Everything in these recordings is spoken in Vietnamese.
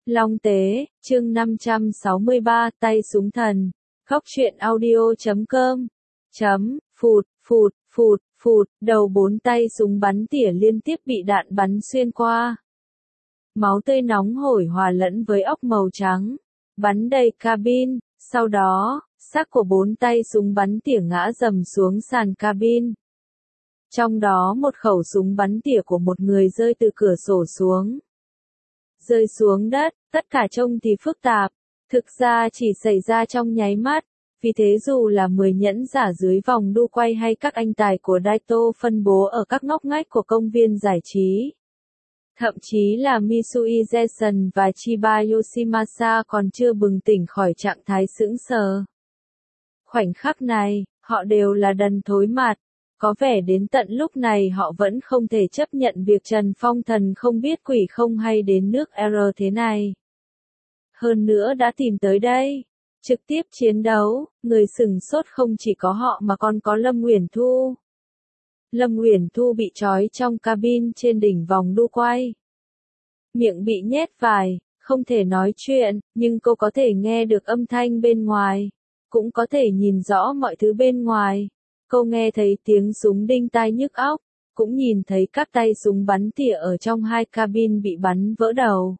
Long Tế, chương 563, tay súng thần. Góc truyện audio.com. Phụt, phụt, phụt, phụt, đầu 4 tay súng bắn tỉa liên tiếp bị đạn bắn xuyên qua. Máu tươi nóng hổi hòa lẫn với óc màu trắng, bắn đầy cabin, sau đó, xác của 4 tay súng bắn tỉa ngã rầm xuống sàn cabin. Trong đó một khẩu súng bắn tỉa của một người rơi từ cửa sổ xuống. Rơi xuống đất, tất cả trông thì phức tạp, thực ra chỉ xảy ra trong nháy mắt, vì thế dù là 10 nhẫn giả dưới vòng đu quay hay các anh tài của Daito phân bố ở các ngóc ngách của công viên giải trí. Thậm chí là Misui Jason và Chiba Yoshimasa còn chưa bừng tỉnh khỏi trạng thái sững sờ. Khoảnh khắc này, họ đều là đần thối mặt. Có vẻ đến tận lúc này họ vẫn không thể chấp nhận việc Trần Phong thần không biết quỷ không hay đến nước R thế này. Hơn nữa đã tìm tới đây, trực tiếp chiến đấu, người sửng sốt không chỉ có họ mà còn có Lâm Uyển Thu. Lâm Uyển Thu bị trói trong cabin trên đỉnh vòng đu quay. Miệng bị nhét vải, không thể nói chuyện, nhưng cô có thể nghe được âm thanh bên ngoài, cũng có thể nhìn rõ mọi thứ bên ngoài. Cô nghe thấy tiếng súng đinh tai nhức óc, cũng nhìn thấy các tay súng bắn tỉa ở trong hai cabin bị bắn vỡ đầu.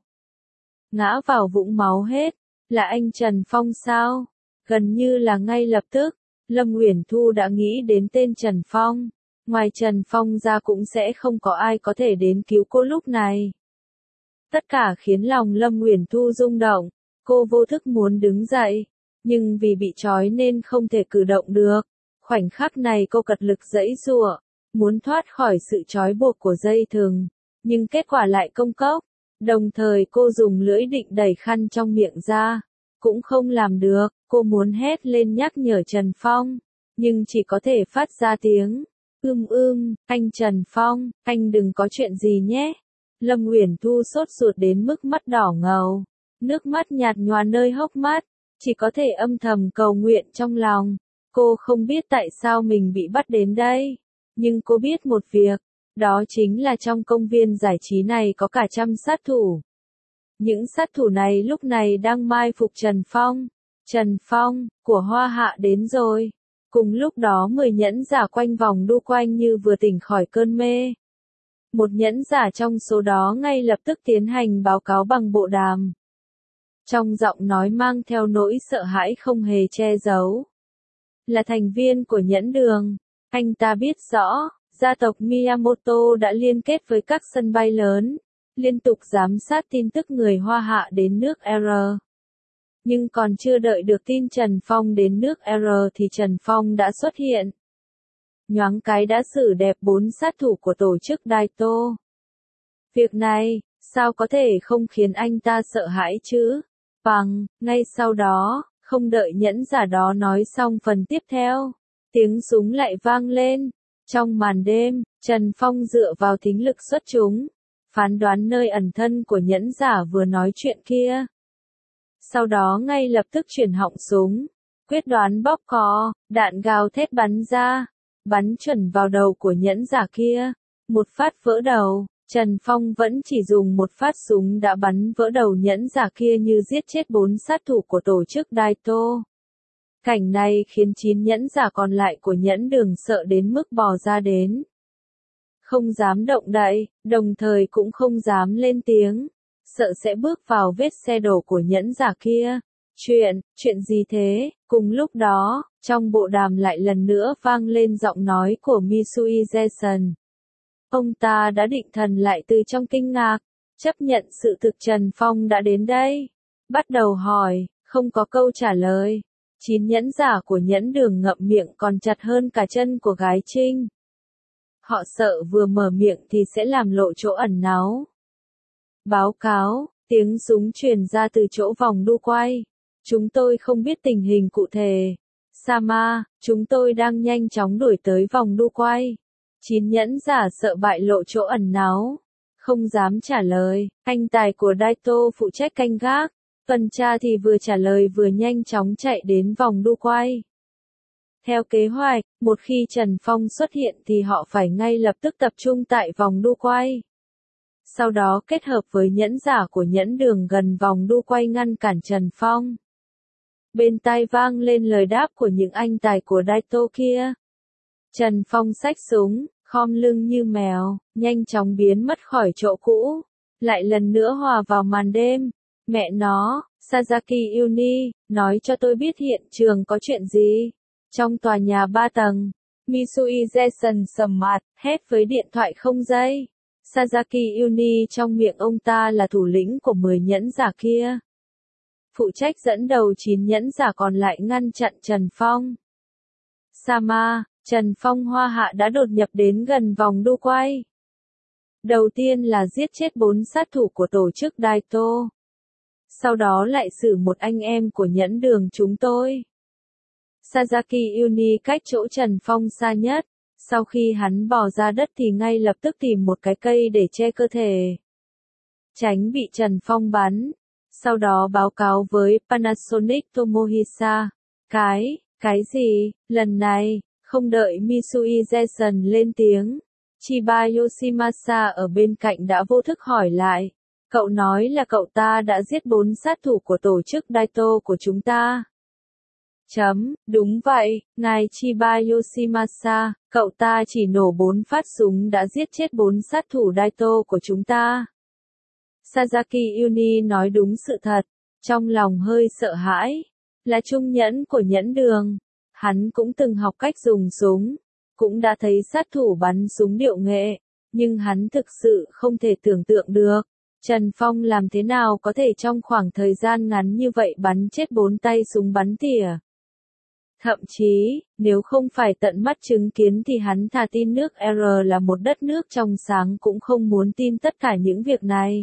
Ngã vào vũng máu hết, là anh Trần Phong sao? Gần như là ngay lập tức, Lâm Uyển Thu đã nghĩ đến tên Trần Phong. Ngoài Trần Phong ra cũng sẽ không có ai có thể đến cứu cô lúc này. Tất cả khiến lòng Lâm Uyển Thu rung động, cô vô thức muốn đứng dậy, nhưng vì bị trói nên không thể cử động được. Khoảnh khắc này cô cật lực giãy giụa, muốn thoát khỏi sự trói buộc của dây thừng, nhưng kết quả lại công cốc. Đồng thời cô dùng lưỡi định đẩy khăn trong miệng ra, cũng không làm được. Cô muốn hét lên nhắc nhở Trần Phong, nhưng chỉ có thể phát ra tiếng anh Trần Phong, anh đừng có chuyện gì nhé. Lâm Uyển Thu sốt ruột đến mức mắt đỏ ngầu, nước mắt nhạt nhòa nơi hốc mắt, chỉ có thể âm thầm cầu nguyện trong lòng. Cô không biết tại sao mình bị bắt đến đây, nhưng cô biết một việc, đó chính là trong công viên giải trí này có cả trăm sát thủ. Những sát thủ này lúc này đang mai phục Trần Phong. Trần Phong, của Hoa Hạ đến rồi. Cùng lúc đó 10 nhẫn giả quanh vòng đu quanh như vừa tỉnh khỏi cơn mê. Một nhẫn giả trong số đó ngay lập tức tiến hành báo cáo bằng bộ đàm. Trong giọng nói mang theo nỗi sợ hãi không hề che giấu. Là thành viên của nhẫn đường, anh ta biết rõ, gia tộc Miyamoto đã liên kết với các sân bay lớn, liên tục giám sát tin tức người Hoa Hạ đến nước R. Nhưng còn chưa đợi được tin Trần Phong đến nước R thì Trần Phong đã xuất hiện. Nhoáng cái đã xử đẹp 4 sát thủ của tổ chức Daito. Việc này, sao có thể không khiến anh ta sợ hãi chứ? Ngay sau đó, không đợi nhẫn giả đó nói xong phần tiếp theo, tiếng súng lại vang lên. Trong màn đêm, Trần Phong dựa vào thính lực xuất chúng, phán đoán nơi ẩn thân của nhẫn giả vừa nói chuyện kia. Sau đó ngay lập tức chuyển họng súng, quyết đoán bóp cò, đạn gào thét bắn ra, bắn chuẩn vào đầu của nhẫn giả kia. Một phát vỡ đầu, Trần Phong vẫn chỉ dùng một phát súng đã bắn vỡ đầu nhẫn giả kia như giết chết 4 sát thủ của tổ chức Daito. Cảnh này khiến 9 nhẫn giả còn lại của nhẫn đường sợ đến mức bò ra đến. Không dám động đậy, đồng thời cũng không dám lên tiếng, sợ sẽ bước vào vết xe đổ của nhẫn giả kia. Chuyện gì thế? Cùng lúc đó, trong bộ đàm lại lần nữa vang lên giọng nói của Misui Jason. Ông ta đã định thần lại từ trong kinh ngạc, chấp nhận sự thực Trần Phong đã đến đây. Bắt đầu hỏi, không có câu trả lời. 9 nhẫn giả của nhẫn đường ngậm miệng còn chặt hơn cả chân của gái Trinh. Họ sợ vừa mở miệng thì sẽ làm lộ chỗ ẩn náu. Báo cáo, tiếng súng truyền ra từ chỗ vòng đu quay. Chúng tôi không biết tình hình cụ thể. Sama, chúng tôi đang nhanh chóng đuổi tới vòng đu quay. 9 nhẫn giả sợ bại lộ chỗ ẩn náu, không dám trả lời. Anh tài của Daito phụ trách canh gác, tuần tra thì vừa trả lời vừa nhanh chóng chạy đến vòng đu quay. Theo kế hoạch, một khi Trần Phong xuất hiện thì họ phải ngay lập tức tập trung tại vòng đu quay. sau đó kết hợp với nhẫn giả của nhẫn đường gần vòng đu quay ngăn cản Trần Phong. Bên tai vang lên lời đáp của những anh tài của Daito kia. Trần Phong xách súng, khom lưng như mèo, nhanh chóng biến mất khỏi chỗ cũ, lại lần nữa hòa vào màn đêm. Mẹ nó, Sasaki Uni, nói cho tôi biết hiện trường có chuyện gì. Trong tòa nhà 3 tầng, Misui Jason sầm mặt, hét với điện thoại không dây. Sasaki Uni trong miệng ông ta là thủ lĩnh của 10 nhẫn giả kia. Phụ trách dẫn đầu 9 nhẫn giả còn lại ngăn chặn Trần Phong. Sama, Trần Phong hoa hạ đã đột nhập đến gần vòng đu quay. Đầu tiên là giết chết 4 sát thủ của tổ chức Daito. Sau đó lại xử một anh em của nhẫn đường chúng tôi. Sasaki Uni cách chỗ Trần Phong xa nhất. Sau khi hắn bò ra đất thì ngay lập tức tìm một cái cây để che cơ thể, tránh bị Trần Phong bắn. Sau đó báo cáo với Panasonic Tomohisa. Cái gì, lần này, không đợi Misui Jason lên tiếng. Chiba Yoshimasa ở bên cạnh đã vô thức hỏi lại. Cậu nói là cậu ta đã giết 4 sát thủ của tổ chức Daito của chúng ta. Đúng vậy, ngài Chiba Yoshimasa, cậu ta chỉ nổ 4 phát súng đã giết chết 4 sát thủ Daito của chúng ta. Sasaki Uni nói đúng sự thật, trong lòng hơi sợ hãi, là trung nhẫn của nhẫn đường. Hắn cũng từng học cách dùng súng, cũng đã thấy sát thủ bắn súng điệu nghệ, nhưng hắn thực sự không thể tưởng tượng được. Trần Phong làm thế nào có thể trong khoảng thời gian ngắn như vậy bắn chết 4 tay súng bắn tỉa. Thậm chí, nếu không phải tận mắt chứng kiến thì hắn thà tin nước R là một đất nước trong sáng cũng không muốn tin tất cả những việc này.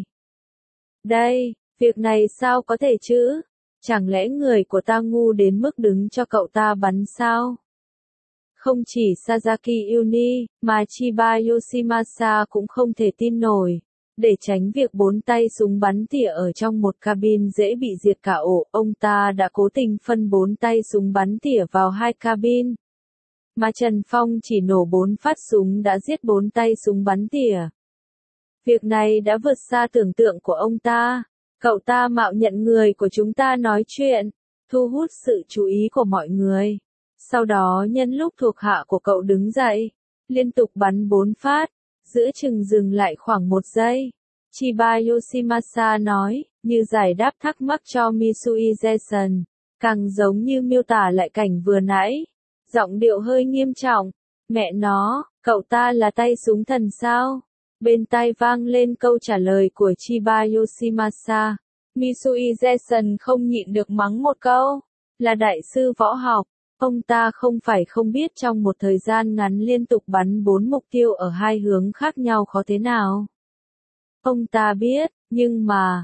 Việc này sao có thể chứ? Chẳng lẽ người của ta ngu đến mức đứng cho cậu ta bắn sao? Không chỉ Sasaki Uni, mà Chiba Yoshimasa cũng không thể tin nổi. Để tránh việc 4 tay súng bắn tỉa ở trong một cabin dễ bị diệt cả ổ, ông ta đã cố tình phân 4 tay súng bắn tỉa vào 2 cabin. Mà Trần Phong chỉ nổ 4 phát súng đã giết 4 tay súng bắn tỉa. Việc này đã vượt xa tưởng tượng của ông ta. Cậu ta mạo nhận người của chúng ta nói chuyện, thu hút sự chú ý của mọi người. Sau đó nhân lúc thuộc hạ của cậu đứng dậy, liên tục bắn 4 phát. Giữa chừng dừng lại khoảng 1 giây. Chiba Yoshimasa nói, như giải đáp thắc mắc cho Misui Jason, càng giống như miêu tả lại cảnh vừa nãy. Giọng điệu hơi nghiêm trọng. Mẹ nó, cậu ta là tay súng thần sao? Bên tai vang lên câu trả lời của Chiba Yoshimasa. Misui Jason không nhịn được mắng một câu. Là đại sư võ học. Ông ta không phải không biết trong một thời gian ngắn liên tục bắn 4 mục tiêu ở 2 hướng khác nhau khó thế nào. Ông ta biết, nhưng mà,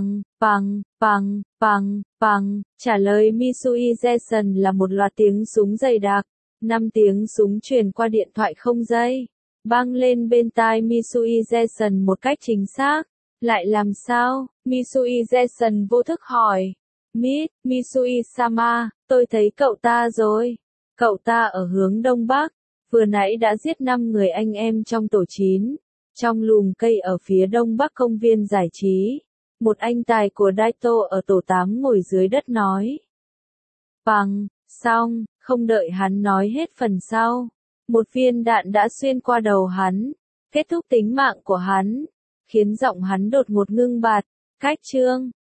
trả lời Misui Jason là một loạt tiếng súng dày đặc. 5 tiếng súng truyền qua điện thoại không dây, vang lên bên tai Misui Jason một cách chính xác. Lại làm sao? Misui Jason vô thức hỏi. Misui-sama, tôi thấy cậu ta rồi. Cậu ta ở hướng đông bắc, vừa nãy đã giết 5 người anh em trong tổ 9. Trong lùm cây ở phía đông bắc công viên giải trí, một anh tài của Daito ở tổ 8 ngồi dưới đất nói. Xong, không đợi hắn nói hết phần sau. Một viên đạn đã xuyên qua đầu hắn, kết thúc tính mạng của hắn, khiến giọng hắn đột ngột ngưng bặt. Cách chương